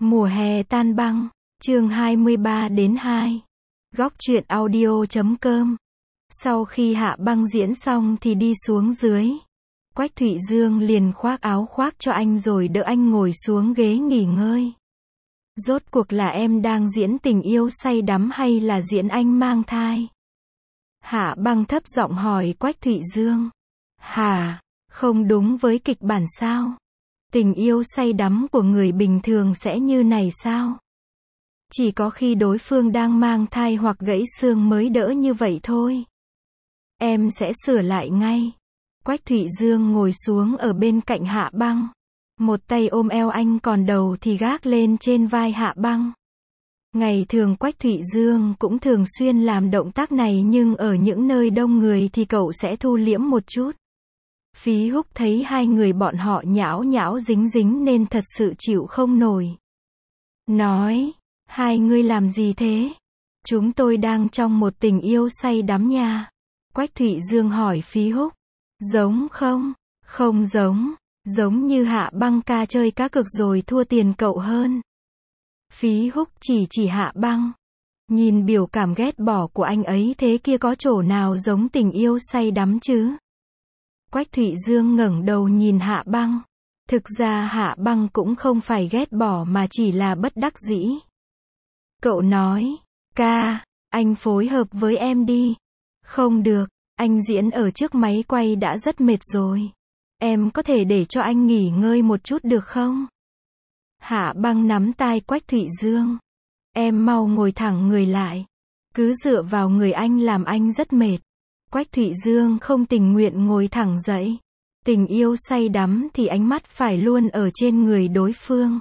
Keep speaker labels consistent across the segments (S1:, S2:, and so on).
S1: Mùa hè tan băng, chương 23 đến 2. Góc truyện audio.com. Sau khi Hạ Băng diễn xong thì đi xuống dưới. Quách Thụy Dương liền khoác áo khoác cho anh rồi đỡ anh ngồi xuống ghế nghỉ ngơi. Rốt cuộc là em đang diễn tình yêu say đắm hay là diễn anh mang thai? Hạ Băng thấp giọng hỏi Quách Thụy Dương. Hả, không đúng với kịch bản sao? Tình yêu say đắm của người bình thường sẽ như này sao? Chỉ có khi đối phương đang mang thai hoặc gãy xương mới đỡ như vậy thôi. Em sẽ sửa lại ngay. Quách Thụy Dương ngồi xuống ở bên cạnh Hạ Băng. Một tay ôm eo anh còn đầu thì gác lên trên vai Hạ Băng. Ngày thường Quách Thụy Dương cũng thường xuyên làm động tác này nhưng ở những nơi đông người thì cậu sẽ thu liễm một chút. Phí Húc thấy hai người bọn họ nhão nhão dính dính nên thật sự chịu không nổi. Nói, hai ngươi làm gì thế? Chúng tôi đang trong một tình yêu say đắm nha. Quách Thụy Dương hỏi Phí Húc. Giống không? Không giống. Giống như Hạ Băng ca chơi cá cược rồi thua tiền cậu hơn. Phí Húc chỉ Hạ Băng. Nhìn biểu cảm ghét bỏ của anh ấy thế kia có chỗ nào giống tình yêu say đắm chứ? Quách Thụy Dương ngẩng đầu nhìn Hạ Băng. Thực ra Hạ Băng cũng không phải ghét bỏ mà chỉ là bất đắc dĩ. Cậu nói, ca, anh phối hợp với em đi. Không được, anh diễn ở trước máy quay đã rất mệt rồi. Em có thể để cho anh nghỉ ngơi một chút được không? Hạ Băng nắm tay Quách Thụy Dương. Em mau ngồi thẳng người lại. Cứ dựa vào người anh làm anh rất mệt. Quách Thụy Dương không tình nguyện ngồi thẳng dậy. Tình yêu say đắm thì ánh mắt phải luôn ở trên người đối phương.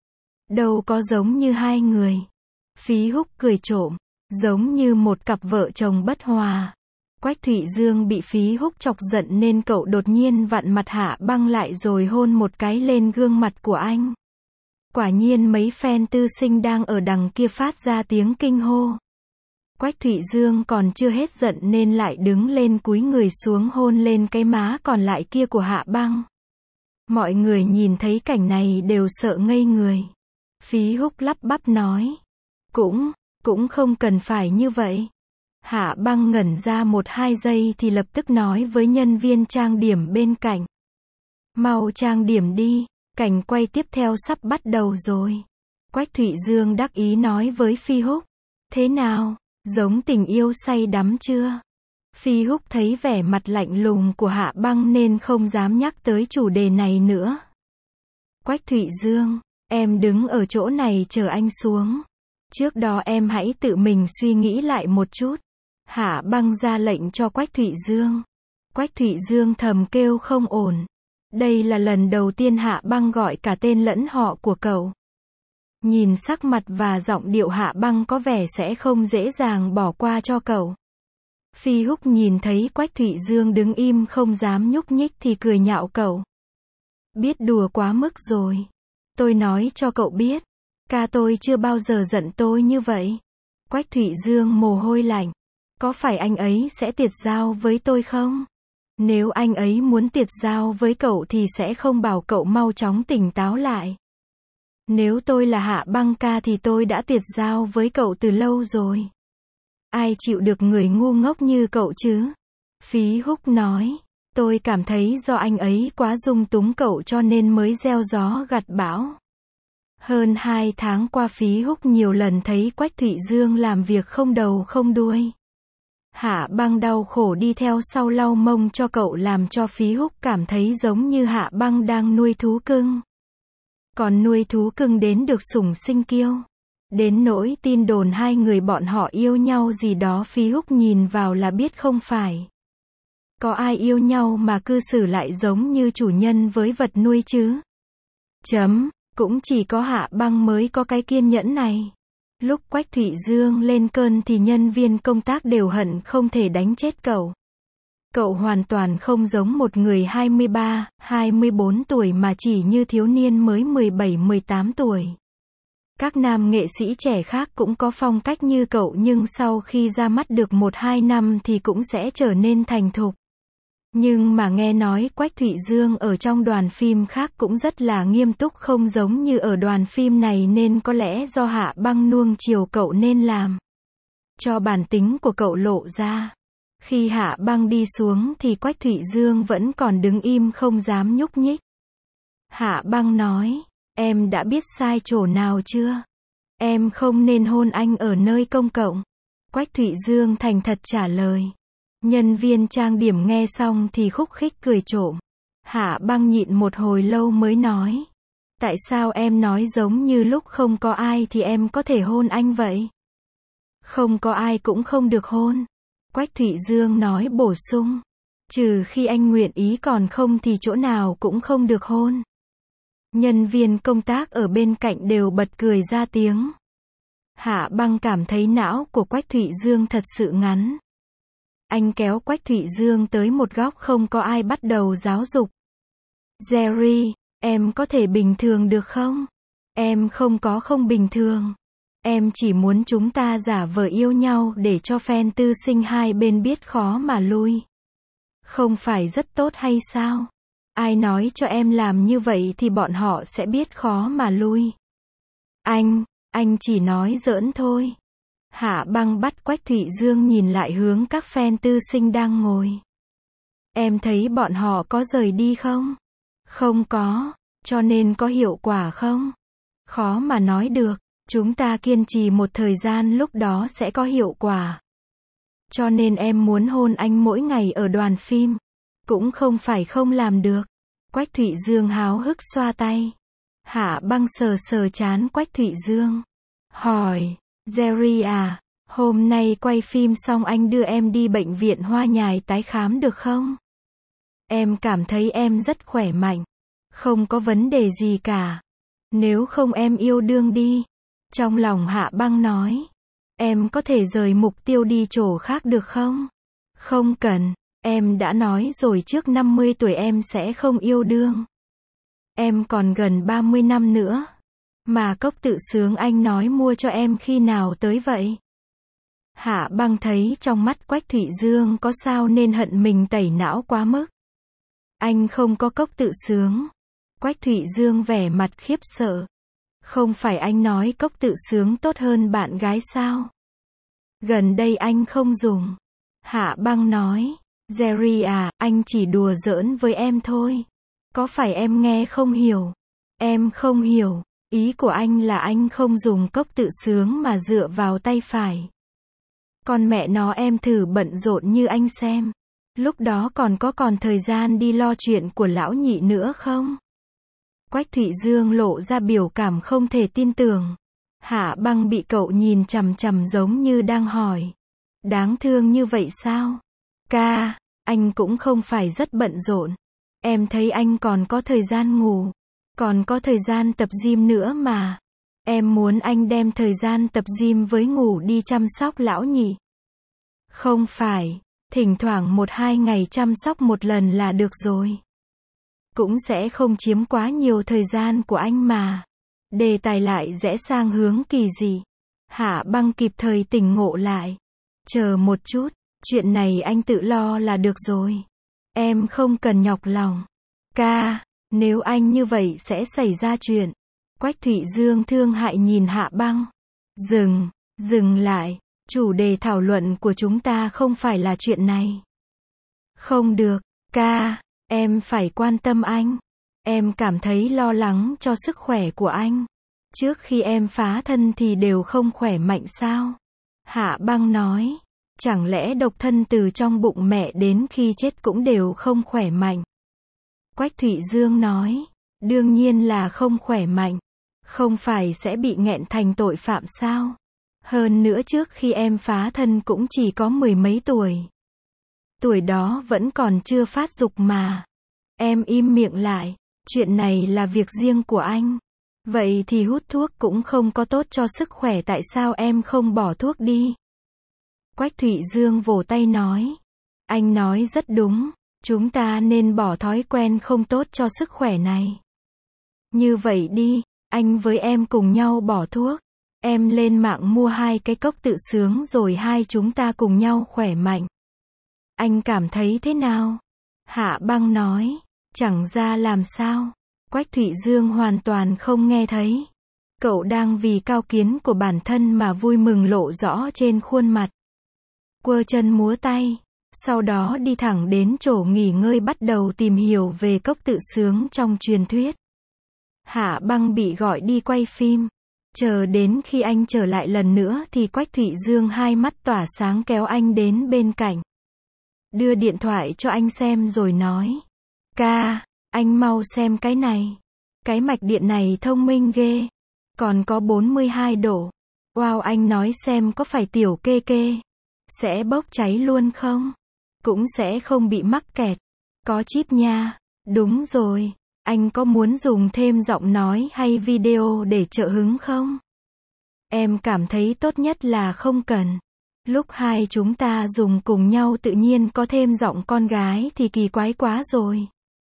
S1: Đâu có giống như hai người. Phí Húc cười trộm. Giống như một cặp vợ chồng bất hòa. Quách Thụy Dương bị Phí Húc chọc giận nên cậu đột nhiên vặn mặt Hạ Băng lại rồi hôn một cái lên gương mặt của anh. Quả nhiên mấy fan tư sinh đang ở đằng kia phát ra tiếng kinh hô. Quách Thụy Dương còn chưa hết giận nên lại đứng lên cúi người xuống hôn lên cái má còn lại kia của Hạ Băng. Mọi người nhìn thấy cảnh này đều sợ ngây người. Phí Húc lắp bắp nói. Cũng không cần phải như vậy. Hạ Băng ngẩn ra 1-2 giây thì lập tức nói với nhân viên trang điểm bên cạnh. Mau trang điểm đi, cảnh quay tiếp theo sắp bắt đầu rồi. Quách Thụy Dương đắc ý nói với Phi Húc. Thế nào, giống tình yêu say đắm chưa? Phi Húc thấy vẻ mặt lạnh lùng của Hạ Băng nên không dám nhắc tới chủ đề này nữa. Quách Thụy Dương, em đứng ở chỗ này chờ anh xuống. Trước đó em hãy tự mình suy nghĩ lại một chút. Hạ Băng ra lệnh cho Quách Thụy Dương. Quách Thụy Dương thầm kêu không ổn. Đây là lần đầu tiên Hạ Băng gọi cả tên lẫn họ của cậu. Nhìn sắc mặt và giọng điệu Hạ Băng có vẻ sẽ không dễ dàng bỏ qua cho cậu. Phi Húc nhìn thấy Quách Thụy Dương đứng im không dám nhúc nhích thì cười nhạo cậu. Biết đùa quá mức rồi. Tôi nói cho cậu biết. Ca tôi chưa bao giờ giận tôi như vậy. Quách Thụy Dương mồ hôi lạnh. Có phải anh ấy sẽ tiệt giao với tôi không? Nếu anh ấy muốn tiệt giao với cậu thì sẽ không bảo cậu mau chóng tỉnh táo lại. Nếu tôi là Hạ Băng ca thì tôi đã tiệt giao với cậu từ lâu rồi. Ai chịu được người ngu ngốc như cậu chứ? Phí Húc nói. Tôi cảm thấy do anh ấy quá dung túng cậu cho nên mới gieo gió gặt bão. Hơn 2 tháng qua Phí Húc nhiều lần thấy Quách Thụy Dương làm việc không đầu không đuôi. Hạ Băng đau khổ đi theo sau lau mông cho cậu làm cho Phí Húc cảm thấy giống như Hạ Băng đang nuôi thú cưng. Còn nuôi thú cưng đến được sủng sinh kiêu. Đến nỗi tin đồn hai người bọn họ yêu nhau gì đó Phí Húc nhìn vào là biết không phải. Có ai yêu nhau mà cư xử lại giống như chủ nhân với vật nuôi chứ? Cũng chỉ có Hạ Băng mới có cái kiên nhẫn này. Lúc Quách Thụy Dương lên cơn thì nhân viên công tác đều hận không thể đánh chết cậu. Cậu hoàn toàn không giống một người 23, 24 tuổi mà chỉ như thiếu niên mới 17, 18 tuổi. Các nam nghệ sĩ trẻ khác cũng có phong cách như cậu nhưng sau khi ra mắt được 1-2 năm thì cũng sẽ trở nên thành thục. Nhưng mà nghe nói Quách Thụy Dương ở trong đoàn phim khác cũng rất là nghiêm túc không giống như ở đoàn phim này nên có lẽ do Hạ Băng nuông chiều cậu nên làm cho bản tính của cậu lộ ra. Khi Hạ Băng đi xuống thì Quách Thụy Dương vẫn còn đứng im không dám nhúc nhích. Hạ Băng nói, em đã biết sai chỗ nào chưa? Em không nên hôn anh ở nơi công cộng. Quách Thụy Dương thành thật trả lời. Nhân viên trang điểm nghe xong thì khúc khích cười trộm. Hạ Băng nhịn một hồi lâu mới nói. Tại sao em nói giống như lúc không có ai thì em có thể hôn anh vậy? Không có ai cũng không được hôn. Quách Thụy Dương nói bổ sung. Trừ khi anh nguyện ý còn không thì chỗ nào cũng không được hôn. Nhân viên công tác ở bên cạnh đều bật cười ra tiếng. Hạ Băng cảm thấy não của Quách Thụy Dương thật sự ngắn. Anh kéo Quách Thụy Dương tới một góc không có ai bắt đầu giáo dục. Jerry, em có thể bình thường được không? Em không bình thường. Em chỉ muốn chúng ta giả vờ yêu nhau để cho fan tư sinh hai bên biết khó mà lui. Không phải rất tốt hay sao? Ai nói cho em làm như vậy thì bọn họ sẽ biết khó mà lui. Anh chỉ nói giỡn thôi. Hạ Băng bắt Quách Thụy Dương nhìn lại hướng các fan tư sinh đang ngồi. Em thấy bọn họ có rời đi không? Không có, cho nên có hiệu quả không? Khó mà nói được, chúng ta kiên trì một thời gian lúc đó sẽ có hiệu quả. Cho nên em muốn hôn anh mỗi ngày ở đoàn phim. Cũng không phải không làm được. Quách Thụy Dương háo hức xoa tay. Hạ Băng sờ sờ trán Quách Thụy Dương. Hỏi, Jerry à, hôm nay quay phim xong anh đưa em đi bệnh viện Hoa Nhài tái khám được không? Em cảm thấy em rất khỏe mạnh. Không có vấn đề gì cả. Nếu không em yêu đương đi. Trong lòng Hạ Băng nói. Em có thể rời mục tiêu đi chỗ khác được không? Không cần. Em đã nói rồi trước 50 tuổi em sẽ không yêu đương. Em còn gần 30 năm nữa. Mà cốc tự sướng anh nói mua cho em khi nào tới vậy? Hạ Băng thấy trong mắt Quách Thụy Dương có sao nên hận mình tẩy não quá mức. Anh không có cốc tự sướng. Quách Thụy Dương vẻ mặt khiếp sợ. Không phải anh nói cốc tự sướng tốt hơn bạn gái sao? Gần đây anh không dùng. Hạ Băng nói. Jerry à, anh chỉ đùa giỡn với em thôi. Có phải em nghe không hiểu? Em không hiểu. Ý của anh là anh không dùng cốc tự sướng mà dựa vào tay phải. Con mẹ nó em thử bận rộn như anh xem. Lúc đó còn thời gian đi lo chuyện của lão nhị nữa không? Quách Thụy Dương lộ ra biểu cảm không thể tin tưởng. Hạ Băng bị cậu nhìn chằm chằm giống như đang hỏi. Đáng thương như vậy sao? Ca, anh cũng không phải rất bận rộn. Em thấy anh còn có thời gian ngủ. Còn có thời gian tập gym nữa mà. Em muốn anh đem thời gian tập gym với ngủ đi chăm sóc lão nhị. Không phải, thỉnh thoảng 1-2 ngày chăm sóc một lần là được rồi. Cũng sẽ không chiếm quá nhiều thời gian của anh mà. Đề tài lại rẽ sang hướng kỳ dị. Hạ Băng kịp thời tỉnh ngộ lại. Chờ một chút, chuyện này anh tự lo là được rồi. Em không cần nhọc lòng. Ca, nếu anh như vậy sẽ xảy ra chuyện. Quách Thụy Dương thương hại nhìn Hạ Băng. Dừng lại. Chủ đề thảo luận của chúng ta không phải là chuyện này. Không được, ca, em phải quan tâm anh. Em cảm thấy lo lắng cho sức khỏe của anh. Trước khi em phá thân thì đều không khỏe mạnh sao? Hạ Băng nói. Chẳng lẽ độc thân từ trong bụng mẹ đến khi chết cũng đều không khỏe mạnh? Quách Thụy Dương nói. Đương nhiên là không khỏe mạnh. Không phải sẽ bị nghẹn thành tội phạm sao? Hơn nữa trước khi em phá thân cũng chỉ có 10 mấy tuổi. Tuổi đó vẫn còn chưa phát dục mà. Em im miệng lại. Chuyện này là việc riêng của anh. Vậy thì hút thuốc cũng không có tốt cho sức khỏe, tại sao em không bỏ thuốc đi? Quách Thụy Dương vỗ tay nói. Anh nói rất đúng. Chúng ta nên bỏ thói quen không tốt cho sức khỏe này. Như vậy đi, anh với em cùng nhau bỏ thuốc. Em lên mạng mua 2 cái cốc tự sướng rồi hai chúng ta cùng nhau khỏe mạnh. Anh cảm thấy thế nào? Hạ Băng nói. Chẳng ra làm sao. Quách Thụy Dương hoàn toàn không nghe thấy. Cậu đang vì cao kiến của bản thân mà vui mừng lộ rõ trên khuôn mặt. Quơ chân múa tay. Sau đó đi thẳng đến chỗ nghỉ ngơi bắt đầu tìm hiểu về cốc tự sướng trong truyền thuyết. Hạ Băng bị gọi đi quay phim. Chờ đến khi anh trở lại lần nữa thì Quách Thụy Dương hai mắt tỏa sáng kéo anh đến bên cạnh. Đưa điện thoại cho anh xem rồi nói. Ca, anh mau xem cái này. Cái mạch điện này thông minh ghê. Còn có 42 độ. Wow, anh nói xem có phải tiểu kê kê sẽ bốc cháy luôn không? Cũng sẽ không bị mắc kẹt. Có chip nha. Đúng rồi. Anh có muốn dùng thêm giọng nói hay video để trợ hứng không? Em cảm thấy tốt nhất là không cần. Lúc hai chúng ta dùng cùng nhau tự nhiên có thêm giọng con gái thì kỳ quái quá rồi.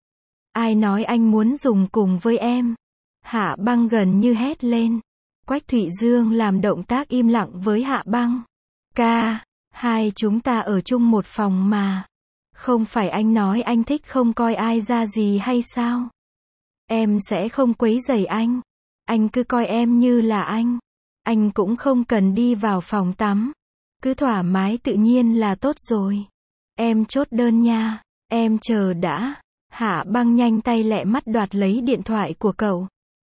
S1: Ai nói anh muốn dùng cùng với em? Hạ Băng gần như hét lên. Quách Thụy Dương làm động tác im lặng với Hạ Băng. Ca, hai chúng ta ở chung một phòng mà. Không phải anh nói anh thích không coi ai ra gì hay sao? Em sẽ không quấy rầy anh. Anh cứ coi em như là anh. Anh cũng không cần đi vào phòng tắm. Cứ thoải mái tự nhiên là tốt rồi. Em chốt đơn nha. Em chờ đã. Hạ Băng nhanh tay lẹ mắt đoạt lấy điện thoại của cậu.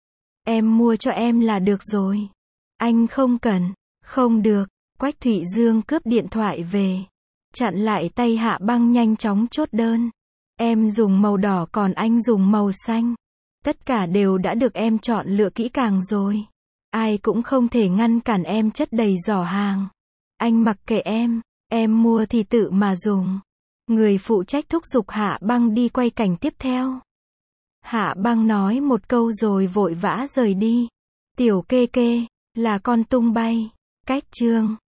S1: Em mua cho em là được rồi. Anh không cần. Không được. Quách Thụy Dương cướp điện thoại về. Chặn lại tay Hạ Băng nhanh chóng chốt đơn. Em dùng màu đỏ còn anh dùng màu xanh. Tất cả đều đã được em chọn lựa kỹ càng rồi. Ai cũng không thể ngăn cản em chất đầy giỏ hàng. Anh mặc kệ em mua thì tự mà dùng. Người phụ trách thúc giục Hạ Băng đi quay cảnh tiếp theo. Hạ Băng nói một câu rồi vội vã rời đi. Tiểu kê kê, là con tung bay. Cách chương